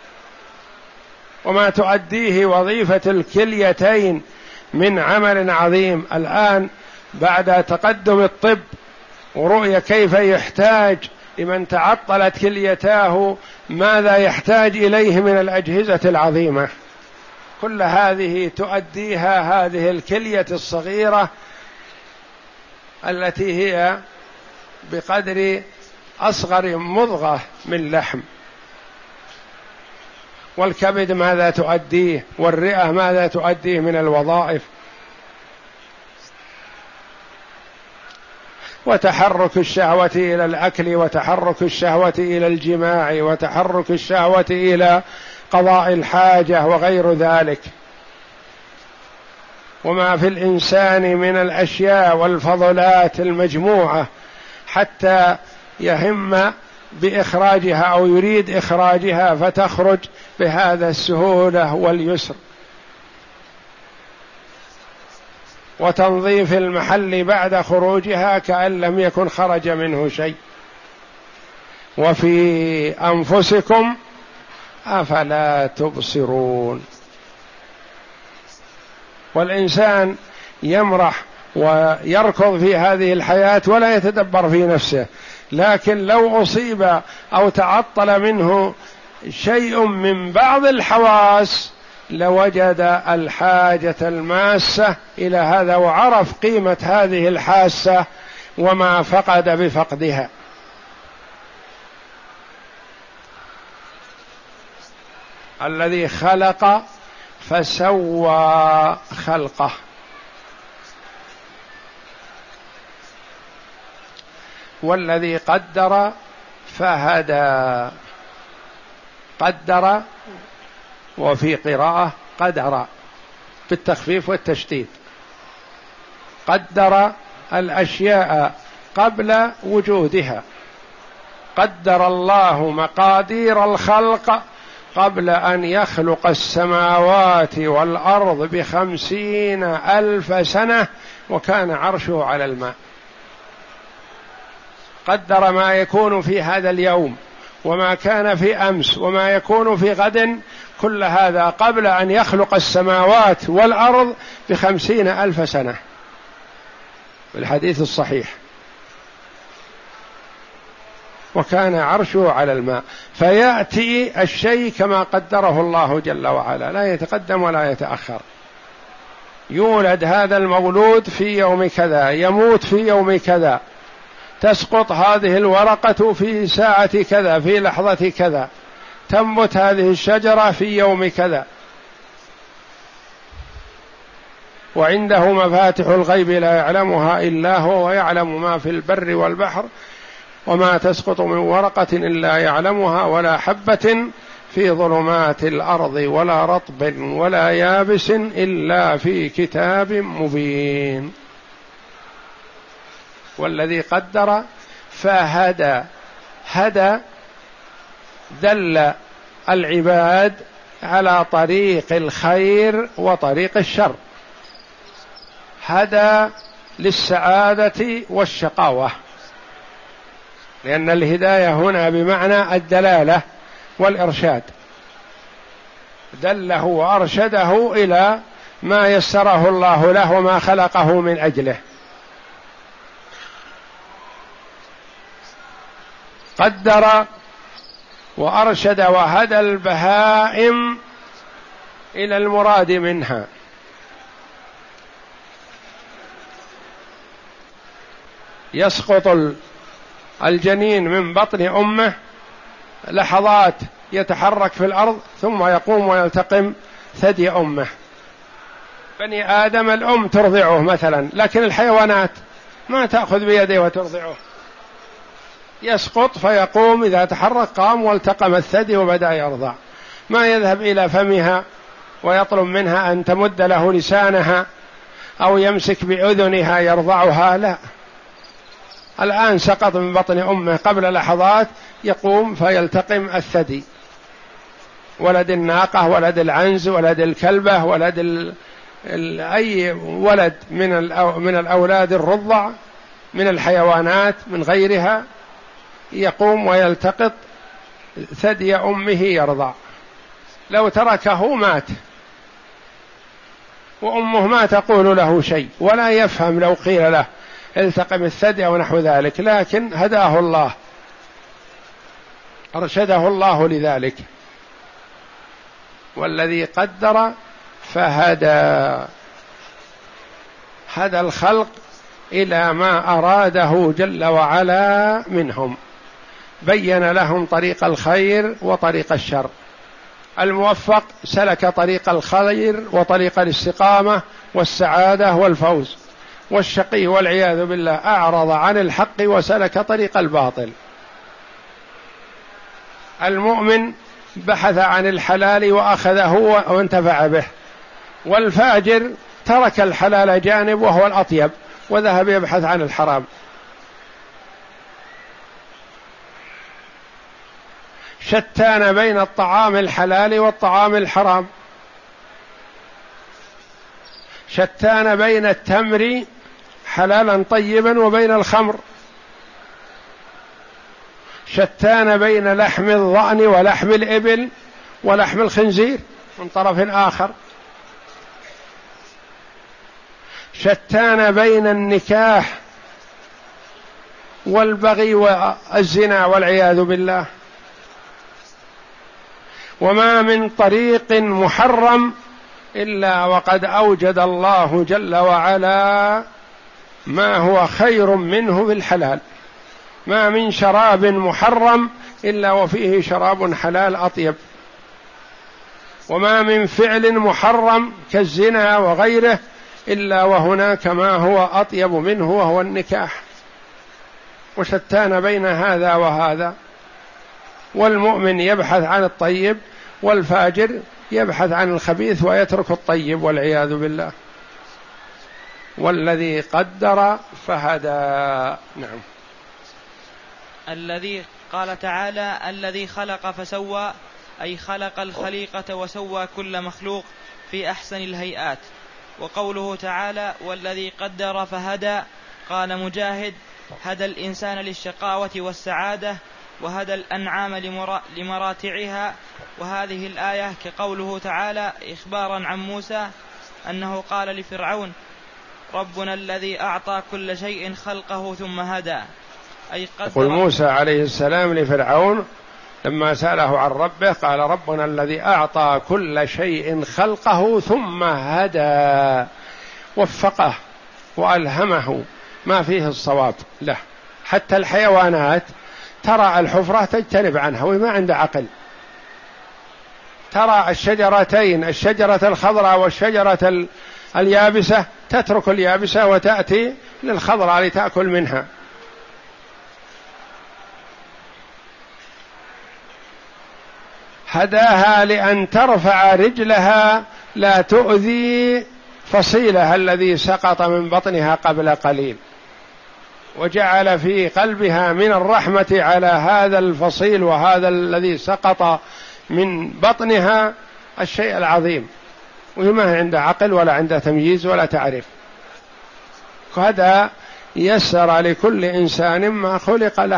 وما تؤديه وظيفة الكليتين من عمل عظيم. الآن بعد تقدم الطب ورؤية كيف يحتاج لمن تعطلت كليتاه ماذا يحتاج إليه من الأجهزة العظيمة، كل هذه تؤديها هذه الكلية الصغيرة التي هي بقدر أصغر مضغة من لحم. والكبد ماذا تؤديه، والرئة ماذا تؤديه من الوظائف. وتحرك الشهوة إلى الأكل، وتحرك الشهوة إلى الجماع، وتحرك الشهوة إلى قضاء الحاجة وغير ذلك. وما في الإنسان من الأشياء والفضلات المجموعة حتى يهم بإخراجها أو يريد إخراجها فتخرج بهذا السهولة واليسر. وتنظيف المحل بعد خروجها كأن لم يكن خرج منه شيء. وفي أنفسكم أفلا تبصرون. والإنسان يمرح ويركض في هذه الحياة ولا يتدبر في نفسه، لكن لو أصيب أو تعطل منه شيء من بعض الحواس لوجد الحاجة الماسة إلى هذا، وعرف قيمة هذه الحاسة وما فقد بفقدها. الذي خلق فسوى خلقه. والذي قدر فهدى. قدر، وفي قراءة قدر بالتخفيف والتشديد. قدر الأشياء قبل وجودها. قدر الله مقادير الخلق قبل أن يخلق السماوات والأرض بخمسين ألف سنة، وكان عرشه على الماء. قدر ما يكون في هذا اليوم وما كان في أمس وما يكون في غد، كل هذا قبل أن يخلق السماوات والأرض بخمسين ألف سنة، بالحديث الصحيح. وكان عرشه على الماء. فيأتي الشيء كما قدره الله جل وعلا، لا يتقدم ولا يتأخر. يولد هذا المولود في يوم كذا، يموت في يوم كذا، تسقط هذه الورقة في ساعة كذا، في لحظة كذا، تنبت هذه الشجرة في يوم كذا. وعنده مفاتح الغيب لا يعلمها إلا هو، ويعلم ما في البر والبحر، وما تسقط من ورقة إلا يعلمها، ولا حبة في ظلمات الأرض ولا رطب ولا يابس إلا في كتاب مبين. والذي قدر فهدى، هدى دل العباد على طريق الخير وطريق الشر، هدى للسعادة والشقاوة، لأن الهداية هنا بمعنى الدلالة والإرشاد، دله وأرشده إلى ما يسره الله له وما خلقه من أجله. قدر وأرشد وهدى البهائم إلى المراد منها. يسقط الجنين من بطن أمه لحظات يتحرك في الأرض ثم يقوم ويلتقم ثدي أمه. بني آدم الأم ترضعه مثلا، لكن الحيوانات ما تأخذ بيده وترضعه، يسقط فيقوم، إذا تحرك قام والتقم الثدي وبدأ يرضع، ما يذهب إلى فمها ويطلب منها أن تمد له لسانها أو يمسك بأذنها يرضعها، لا، الآن سقط من بطن أمه قبل لحظات يقوم فيلتقم الثدي. ولد الناقة، ولد العنز، ولد الكلبة، ولد ال... ال... أي ولد من الأو... من الأولاد الرضع من الحيوانات من غيرها يقوم ويلتقط ثدي أمه يرضع. لو تركه مات، وأمه ما تقول له شيء ولا يفهم لو قيل له التقم الثدي أو نحو ذلك، لكن هداه الله، أرشده الله لذلك. والذي قدر فهدى، هدى الخلق إلى ما أراده جل وعلا منهم، بين لهم طريق الخير وطريق الشر. الموفق سلك طريق الخير وطريق الاستقامة والسعادة والفوز، والشقي والعياذ بالله أعرض عن الحق وسلك طريق الباطل. المؤمن بحث عن الحلال وأخذه وانتفع به، والفاجر ترك الحلال جانب وهو الأطيب وذهب يبحث عن الحرام. شتان بين الطعام الحلال والطعام الحرام، شتان بين التمر حلالا طيبا وبين الخمر، شتان بين لحم الضأن ولحم الإبل ولحم الخنزير من طرف آخر، شتان بين النكاح والبغي والزنا والعياذ بالله. وما من طريق محرم إلا وقد أوجد الله جل وعلا ما هو خير منه بالحلال، ما من شراب محرم إلا وفيه شراب حلال أطيب، وما من فعل محرم كالزنا وغيره إلا وهناك ما هو أطيب منه وهو النكاح. وشتان بين هذا وهذا، والمؤمن يبحث عن الطيب والفاجر يبحث عن الخبيث ويترك الطيب والعياذ بالله. والذي قدر فهدى. نعم. الذي قال تعالى الذي خلق فسوى، أي خلق الخليقة وسوى كل مخلوق في أحسن الهيئات. وقوله تعالى والذي قدر فهدى، قال مجاهد هدى الإنسان للشقاوة والسعادة، وهدى الأنعام لمراتعها. وهذه الآية كقوله تعالى إخبارا عن موسى أنه قال لفرعون ربنا الذي أعطى كل شيء خلقه ثم هدى، أي قدر. يقول موسى عليه السلام لفرعون لما سأله عن ربه قال ربنا الذي أعطى كل شيء خلقه ثم هدى، وفقه وألهمه ما فيه الصواب له. حتى الحيوانات ترى الحفرة تجتنب عنها وما عنده عقل، ترى الشجرتين الشجرة الخضراء والشجرة اليابسة تترك اليابسة وتأتي للخضراء لتأكل منها. هداها لأن ترفع رجلها لا تؤذي فصيلها الذي سقط من بطنها قبل قليل، وجعل في قلبها من الرحمة على هذا الفصيل وهذا الذي سقط من بطنها الشيء العظيم، وما عنده عقل ولا عنده تمييز ولا تعرف. هذا يسر لكل إنسان ما خلق له.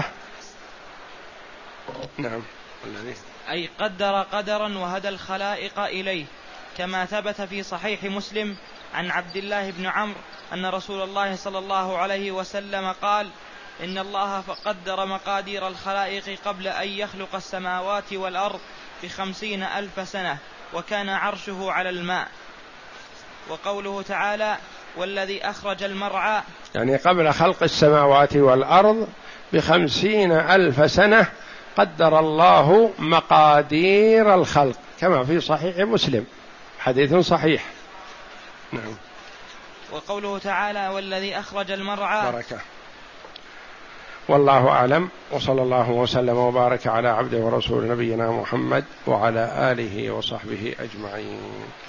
نعم. أي قدر قدرا وهدى الخلائق إليه، كما ثبت في صحيح مسلم عن عبد الله بن عمرو أن رسول الله صلى الله عليه وسلم قال: إن الله فقدر مقادير الخلائق قبل أن يخلق السماوات والأرض بخمسين ألف سنة، وكان عرشه على الماء. وقوله تعالى: والذي أخرج المرعى، يعني قبل خلق السماوات والأرض بخمسين ألف سنة قدر الله مقادير الخلق، كما في صحيح مسلم، حديث صحيح. نعم. وقوله تعالى: والذي أخرج المرعى. بركة. والله أعلم، وصلى الله وسلم وبارك على عبده ورسول نبينا محمد وعلى آله وصحبه أجمعين.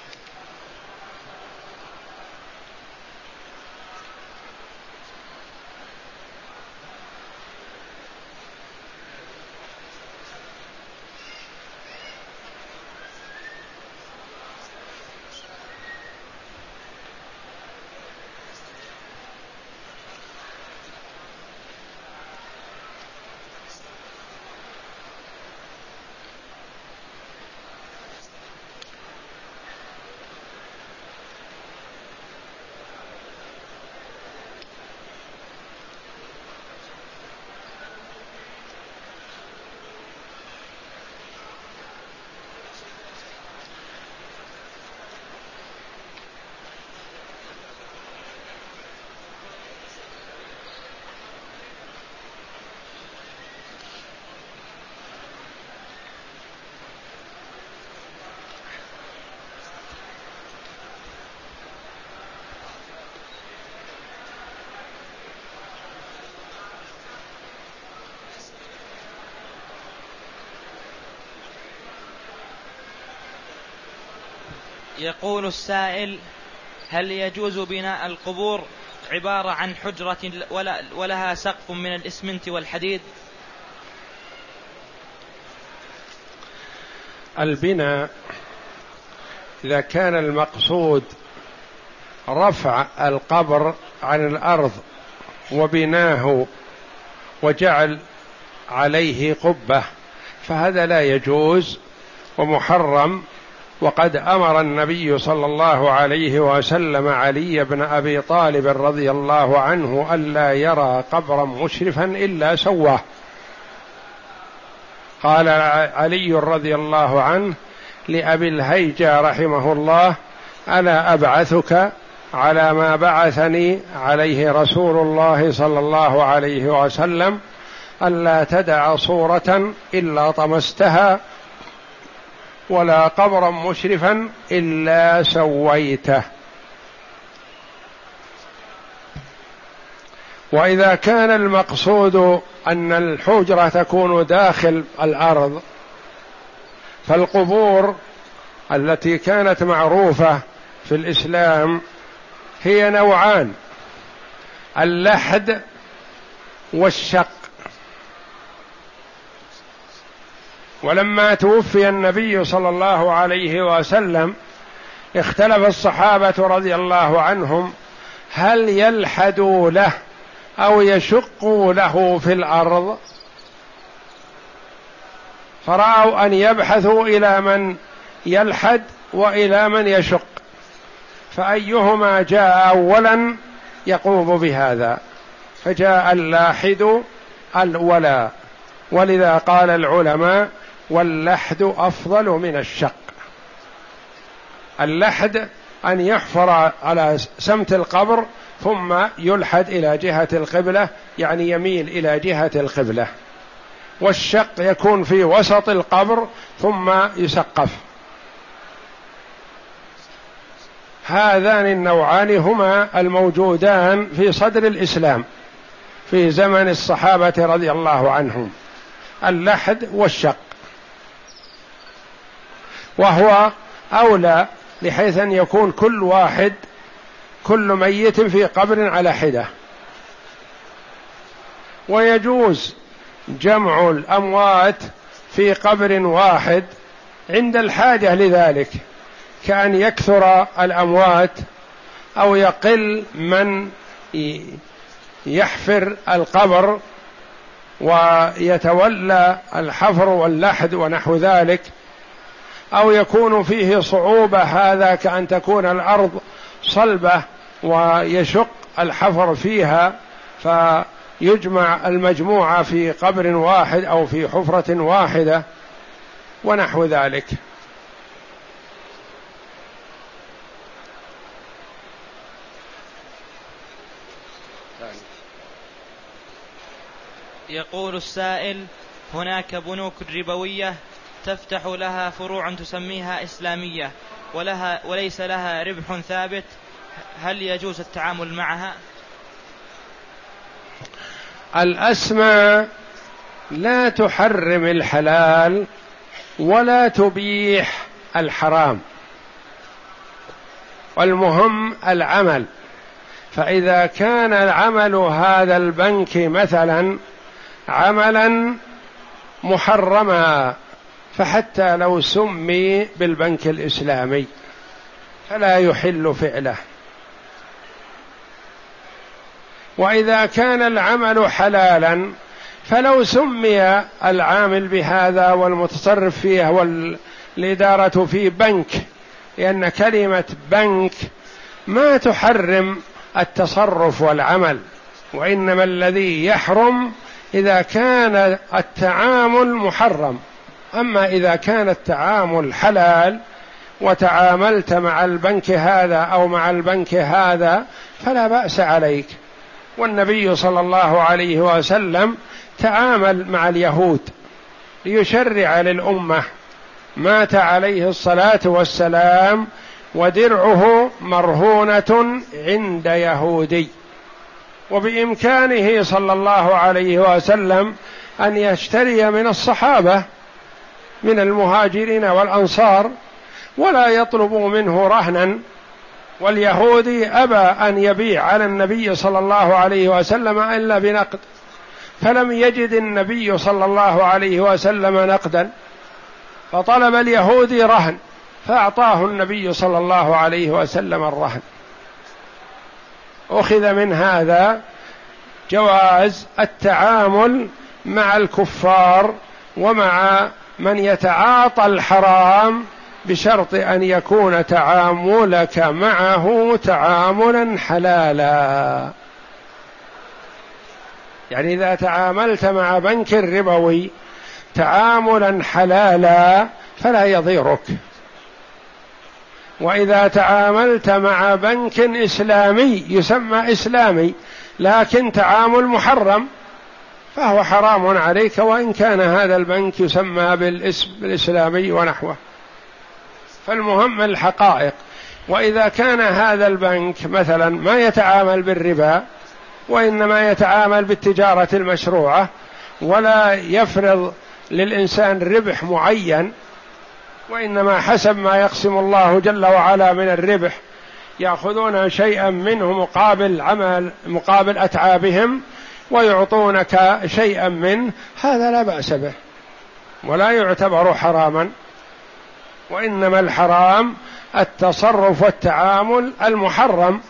يقول السائل: هل يجوز بناء القبور عبارة عن حجرة ولها سقف من الإسمنت والحديد؟ البناء إذا كان المقصود رفع القبر عن الأرض وبناه وجعل عليه قبة فهذا لا يجوز ومحرم. وقد أمر النبي صلى الله عليه وسلم علي بن أبي طالب رضي الله عنه ألا يرى قبرا مشرفا إلا سواه. قال علي رضي الله عنه لأبي الهيجة رحمه الله: ألا أبعثك على ما بعثني عليه رسول الله صلى الله عليه وسلم ألا تدع صورة إلا طمستها ولا قبرا مشرفا إلا سويته. وإذا كان المقصود أن الحجرة تكون داخل الأرض فالقبور التي كانت معروفة في الإسلام هي نوعان: اللحد والشق. ولما توفي النبي صلى الله عليه وسلم اختلف الصحابة رضي الله عنهم هل يلحدوا له أو يشقوا له في الأرض، فرأوا أن يبحثوا إلى من يلحد وإلى من يشق، فأيهما جاء أولا يقوم بهذا، فجاء اللاحد الأولى. ولذا قال العلماء: واللحد أفضل من الشق. اللحد أن يحفر على سمت القبر ثم يلحد إلى جهة القبلة، يعني يميل إلى جهة القبلة. والشق يكون في وسط القبر ثم يسقف. هذان النوعان هما الموجودان في صدر الإسلام في زمن الصحابة رضي الله عنهم: اللحد والشق. وهو أولى، بحيث أن يكون كل واحد كل ميت في قبر على حدة. ويجوز جمع الأموات في قبر واحد عند الحاجة لذلك، كأن يكثر الأموات أو يقل من يحفر القبر ويتولى الحفر واللحد ونحو ذلك، أو يكون فيه صعوبة، هذا كأن تكون الأرض صلبة ويشق الحفر فيها، فيجمع المجموعة في قبر واحد أو في حفرة واحدة ونحو ذلك. يقول السائل: هناك بنوك ربوية تفتح لها فروع تسميها إسلامية ولها وليس لها ربح ثابت، هل يجوز التعامل معها؟ الأسماء لا تحرم الحلال ولا تبيح الحرام، والمهم العمل. فإذا كان العمل هذا البنك مثلا عملا محرما، فحتى لو سمي بالبنك الإسلامي فلا يحل فعله. وإذا كان العمل حلالا، فلو سمي العامل بهذا والمتصرف فيه والإدارة فيه بنك، لأن كلمة بنك ما تحرم التصرف والعمل، وإنما الذي يحرم إذا كان التعامل محرم. أما إذا كان التعامل حلال وتعاملت مع البنك هذا أو مع البنك هذا فلا بأس عليك. والنبي صلى الله عليه وسلم تعامل مع اليهود ليشرع للأمة، مات عليه الصلاة والسلام ودرعه مرهونة عند يهودي، وبإمكانه صلى الله عليه وسلم أن يشتري من الصحابة من المهاجرين والأنصار ولا يطلب منه رهنا، واليهودي أبى أن يبيع على النبي صلى الله عليه وسلم إلا بنقد، فلم يجد النبي صلى الله عليه وسلم نقدا، فطلب اليهودي رهن فأعطاه النبي صلى الله عليه وسلم الرهن. أخذ من هذا جواز التعامل مع الكفار ومع من يتعاطى الحرام، بشرط أن يكون تعاملك معه تعاملا حلالا. يعني إذا تعاملت مع بنك ربوي تعاملا حلالا فلا يضيرك، وإذا تعاملت مع بنك إسلامي يسمى إسلامي لكن تعامل محرم فهو حرام عليك، وإن كان هذا البنك يسمى بالاسم الإسلامي ونحوه. فالمهم الحقائق. وإذا كان هذا البنك مثلا ما يتعامل بالربا وإنما يتعامل بالتجارة المشروعة ولا يفرض للإنسان ربح معين، وإنما حسب ما يقسم الله جل وعلا من الربح يأخذون شيئا منه مقابل عمل مقابل أتعابهم ويعطونك شيئا منه، هذا لا بأس به ولا يعتبر حراما. وإنما الحرام التصرف والتعامل المحرم.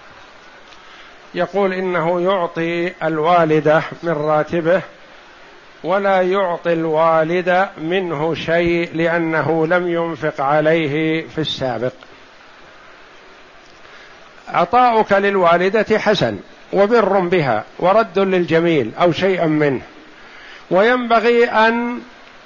يقول إنه يعطي الوالدة من راتبه ولا يعطي الوالد منه شيء لأنه لم ينفق عليه في السابق. عطاؤك للوالدة حسن وبر بها ورد للجميل أو شيئا منه، وينبغي أن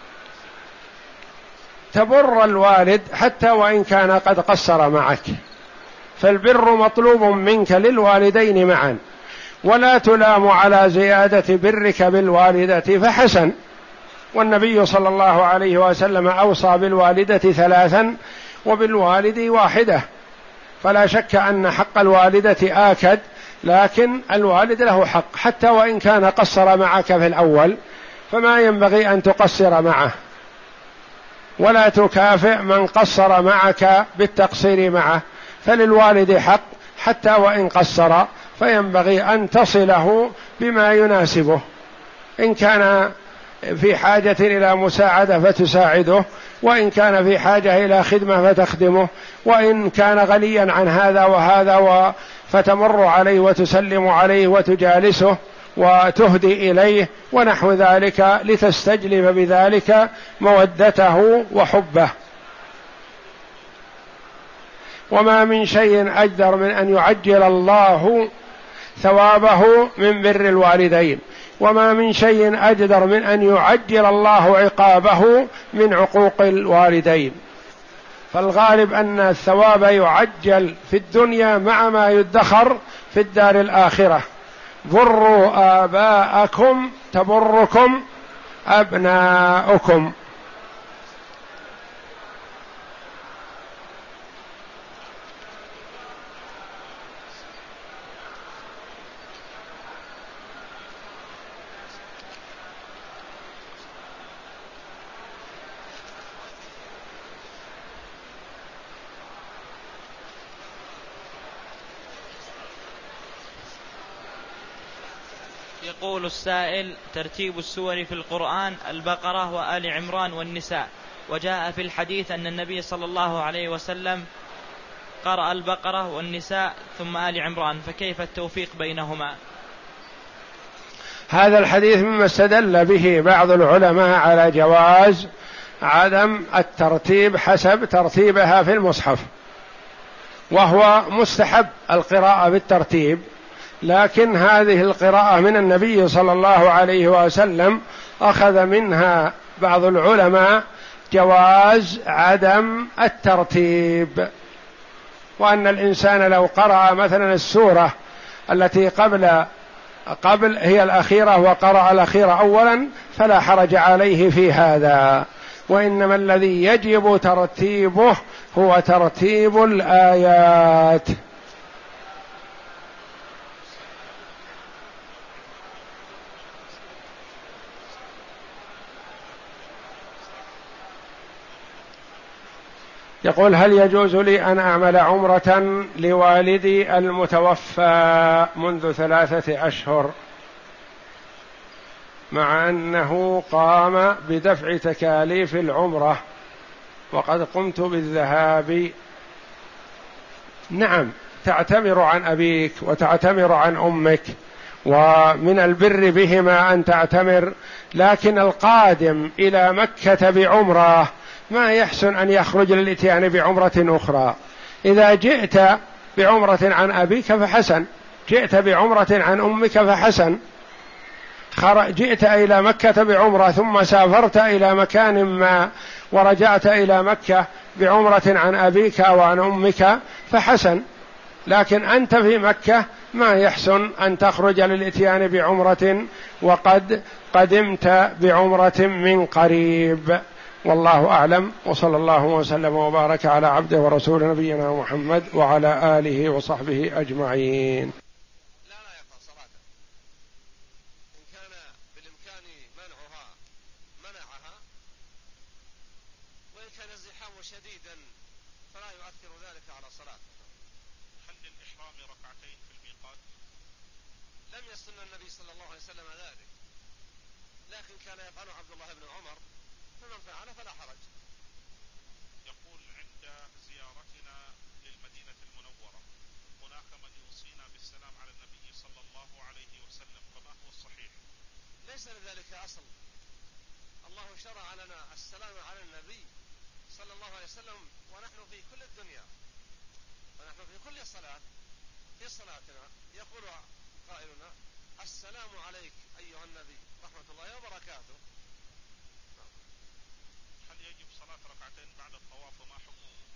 تبر الوالد حتى وإن كان قد قصر معك، فالبر مطلوب منك للوالدين معا، ولا تلام على زيادة برك بالوالدة فحسن. والنبي صلى الله عليه وسلم أوصى بالوالدة ثلاثا وبالوالد واحدة، فلا شك أن حق الوالدة آكد، لكن الوالد له حق حتى وإن كان قصر معك في الأول، فما ينبغي أن تقصر معه، ولا تكافئ من قصر معك بالتقصير معه، فللوالد حق حتى وإن قصر، فينبغي أن تصله بما يناسبه، إن كان في حاجة إلى مساعدة فتساعده، وإن كان في حاجة إلى خدمة فتخدمه، وإن كان غنيا عن هذا وهذا فتمر عليه وتسلم عليه وتجالسه وتهدي إليه ونحو ذلك، لتستجلب بذلك مودته وحبه. وما من شيء أجدر من أن يعجل الله ثوابه من بر الوالدين، وما من شيء أجدر من أن يعجل الله عقابه من عقوق الوالدين. فالغالب أن الثواب يعجل في الدنيا مع ما يدخر في الدار الآخرة. بروا آباءكم تبركم أبناؤكم. يقول السائل: ترتيب السور في القرآن البقرة وآل عمران والنساء، وجاء في الحديث أن النبي صلى الله عليه وسلم قرأ البقرة والنساء ثم آل عمران، فكيف التوفيق بينهما؟ هذا الحديث مما استدل به بعض العلماء على جواز عدم الترتيب حسب ترتيبها في المصحف، وهو مستحب القراءة بالترتيب، لكن هذه القراءة من النبي صلى الله عليه وسلم أخذ منها بعض العلماء جواز عدم الترتيب، وأن الإنسان لو قرأ مثلا السورة التي قبل قبل هي الأخيرة وقرأ الأخيرة أولا فلا حرج عليه في هذا، وإنما الذي يجب ترتيبه هو ترتيب الآيات. يقول: هل يجوز لي أن أعمل عمرة لوالدي المتوفى منذ ثلاثة أشهر مع أنه قام بدفع تكاليف العمرة وقد قمت بالذهاب؟ نعم، تعتمر عن أبيك وتعتمر عن أمك، ومن البر بهما أن تعتمر، لكن القادم إلى مكة بعمرة ما يحسن أن يخرج للإتيان بعمرة أخرى. إذا جئت بعمرة عن أبيك فحسن، جئت بعمرة عن أمك فحسن، جئت إلى مكة بعمرة ثم سافرت إلى مكان ما ورجعت إلى مكة بعمرة عن أبيك أو عن أمك فحسن، لكن أنت في مكة ما يحسن أن تخرج للإتيان بعمرة وقد قدمت بعمرة من قريب. والله أعلم، وصلى الله وسلم وبارك على عبده ورسول نبينا محمد وعلى آله وصحبه أجمعين. لا لا يقرأ صلاة، إن كان بالإمكان منعها منعها، وإن كان الزحام شديدا فلا يؤثر ذلك على صلاته. هل للإحرام ركعتين في الميقات؟ لم يسن النبي صلى الله عليه وسلم ذلك، لكن كان يفعل عبد الله بن عمر، فمن فعل فلا حرج. يقول: عند زيارتنا للمدينة المنورة هناك من يوصينا بالسلام على النبي صلى الله عليه وسلم، فما هو الصحيح؟ ليس لذلك أصل، الله شرع لنا السلام على النبي صلى الله عليه وسلم ونحن في كل الدنيا، ونحن في كل صلاة في صلاتنا يقول قائلنا السلام عليك أيها النبي رحمة الله وبركاته. هل يجب صلاة ركعتين بعد الطواف وما حكمه؟